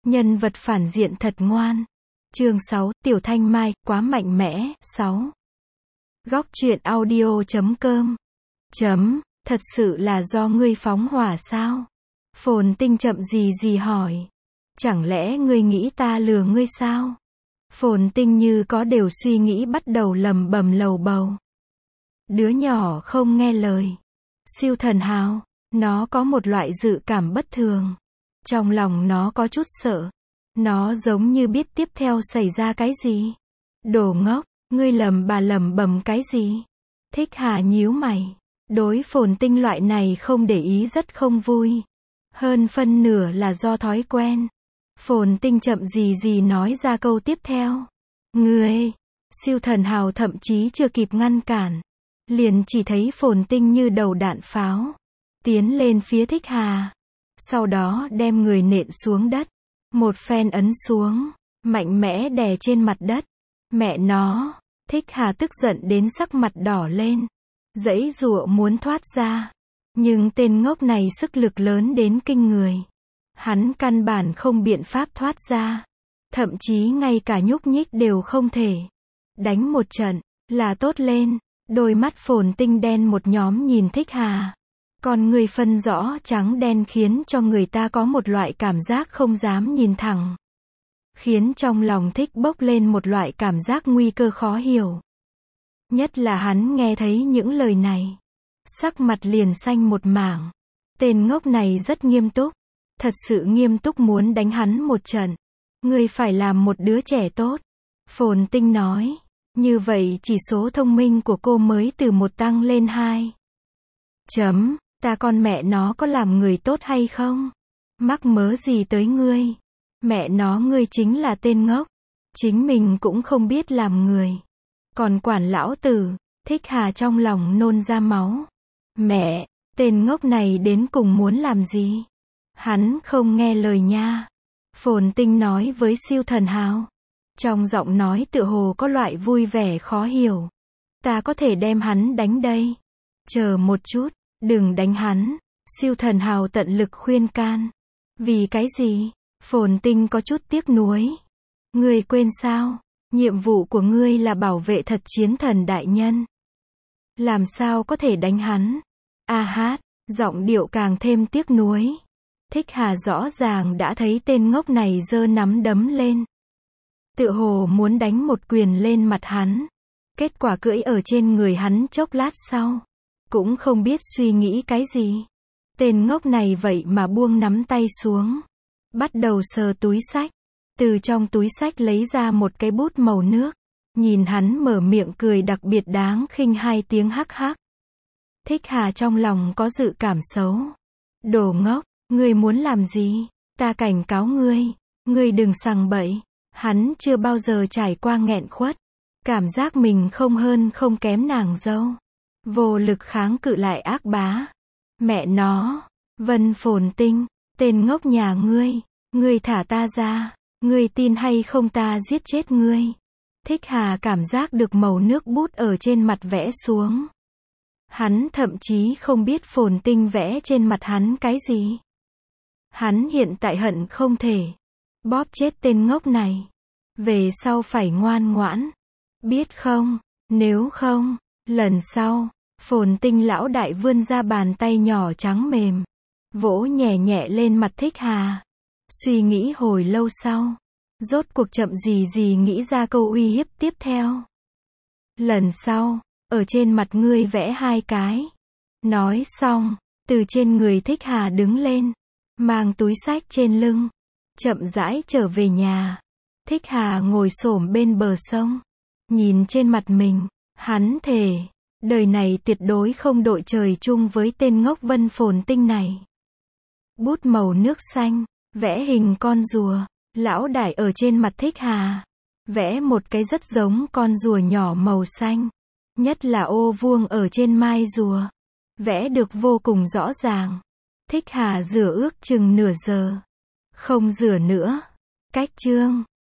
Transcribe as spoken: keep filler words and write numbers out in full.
Nhân vật phản diện thật ngoan. Chương sáu, Tiểu Thanh Mai, quá mạnh mẽ. sáu. Góc truyện audio chấm com. Chấm, thật sự là do ngươi phóng hỏa sao? Phồn Tinh chậm gì gì hỏi. Chẳng lẽ ngươi nghĩ ta lừa ngươi sao? Phồn Tinh như có điều suy nghĩ bắt đầu lầm bầm lầu bầu. Đứa nhỏ không nghe lời. Siêu thần hào, nó có một loại dự cảm bất thường. Trong lòng nó có chút sợ. Nó giống như biết tiếp theo xảy ra cái gì. Đồ ngốc, ngươi lầm bà lầm bầm cái gì? Thích Hà nhíu mày. Đối Phồn Tinh loại này không để ý rất không vui. Hơn phân nửa là do thói quen. Phồn Tinh chậm gì gì nói ra câu tiếp theo. Ngươi, siêu thần hào thậm chí chưa kịp ngăn cản. Liền chỉ thấy Phồn Tinh như đầu đạn pháo. Tiến lên phía Thích Hà. Sau đó đem người nện xuống đất. Một phen ấn xuống. Mạnh mẽ đè trên mặt đất. Mẹ nó. Thích Hà tức giận đến sắc mặt đỏ lên. Giãy giụa muốn thoát ra. Nhưng tên ngốc này sức lực lớn đến kinh người. Hắn căn bản không biện pháp thoát ra. Thậm chí ngay cả nhúc nhích đều không thể. Đánh một trận, là tốt lên. Đôi mắt Phồn Tinh đen một nhóm nhìn Thích Hà. Còn người phân rõ trắng đen khiến cho người ta có một loại cảm giác không dám nhìn thẳng. Khiến trong lòng Thích bốc lên một loại cảm giác nguy cơ khó hiểu. Nhất là hắn nghe thấy những lời này. Sắc mặt liền xanh một mảng. Tên ngốc này rất nghiêm túc. Thật sự nghiêm túc muốn đánh hắn một trận. Ngươi phải làm một đứa trẻ tốt. Phồn Tinh nói. Như vậy chỉ số thông minh của cô mới từ một tăng lên hai. Chấm, ta con mẹ nó có làm người tốt hay không? Mắc mớ gì tới ngươi? Mẹ nó ngươi chính là tên ngốc. Chính mình cũng không biết làm người. Còn quản lão tử, Thích Hà trong lòng nôn ra máu. Mẹ, tên ngốc này đến cùng muốn làm gì? Hắn không nghe lời nha. Phồn Tinh nói với siêu thần hào. Trong giọng nói tựa hồ có loại vui vẻ khó hiểu. Ta có thể đem hắn đánh đây. Chờ một chút, đừng đánh hắn. Siêu thần hào tận lực khuyên can. Vì cái gì? Phồn Tinh có chút tiếc nuối. Ngươi quên sao? Nhiệm vụ của ngươi là bảo vệ thật chiến thần đại nhân. Làm sao có thể đánh hắn? A hát, giọng điệu càng thêm tiếc nuối. Thích Hà rõ ràng đã thấy tên ngốc này giơ nắm đấm lên. Tựa hồ muốn đánh một quyền lên mặt hắn. Kết quả cưỡi ở trên người hắn chốc lát sau. Cũng không biết suy nghĩ cái gì. Tên ngốc này vậy mà buông nắm tay xuống. Bắt đầu sờ túi xách. Từ trong túi xách lấy ra một cái bút màu nước. Nhìn hắn mở miệng cười đặc biệt đáng khinh hai tiếng hắc hắc. Thích Hà trong lòng có dự cảm xấu. Đồ ngốc, ngươi muốn làm gì? Ta cảnh cáo ngươi. Ngươi đừng sằng bậy. Hắn chưa bao giờ trải qua nghẹn khuất. Cảm giác mình không hơn không kém nàng dâu. Vô lực kháng cự lại ác bá. Mẹ nó. Vân Phồn Tinh. Tên ngốc nhà ngươi. Ngươi thả ta ra. Ngươi tin hay không ta giết chết ngươi. Thích Hà cảm giác được màu nước bút ở trên mặt vẽ xuống. Hắn thậm chí không biết Phồn Tinh vẽ trên mặt hắn cái gì. Hắn hiện tại hận không thể bóp chết tên ngốc này. Về sau phải ngoan ngoãn. Biết không? Nếu không, lần sau, Phồn Tinh lão đại vươn ra bàn tay nhỏ trắng mềm. Vỗ nhẹ nhẹ lên mặt Thích Hà. Suy nghĩ hồi lâu sau. Rốt cuộc chậm gì gì nghĩ ra câu uy hiếp tiếp theo. Lần sau, ở trên mặt ngươi vẽ hai cái. Nói xong, từ trên người Thích Hà đứng lên. Mang túi xách trên lưng. Chậm rãi trở về nhà. Thích Hà ngồi xổm bên bờ sông. Nhìn trên mặt mình. Hắn thề. Đời này tuyệt đối không đội trời chung với tên ngốc Vân Phồn Tinh này. Bút màu nước xanh. Vẽ hình con rùa. Lão đại ở trên mặt Thích Hà. Vẽ một cái rất giống con rùa nhỏ màu xanh. Nhất là ô vuông ở trên mai rùa. Vẽ được vô cùng rõ ràng. Thích Hà rửa ước chừng nửa giờ. Không rửa nữa. Cách chương.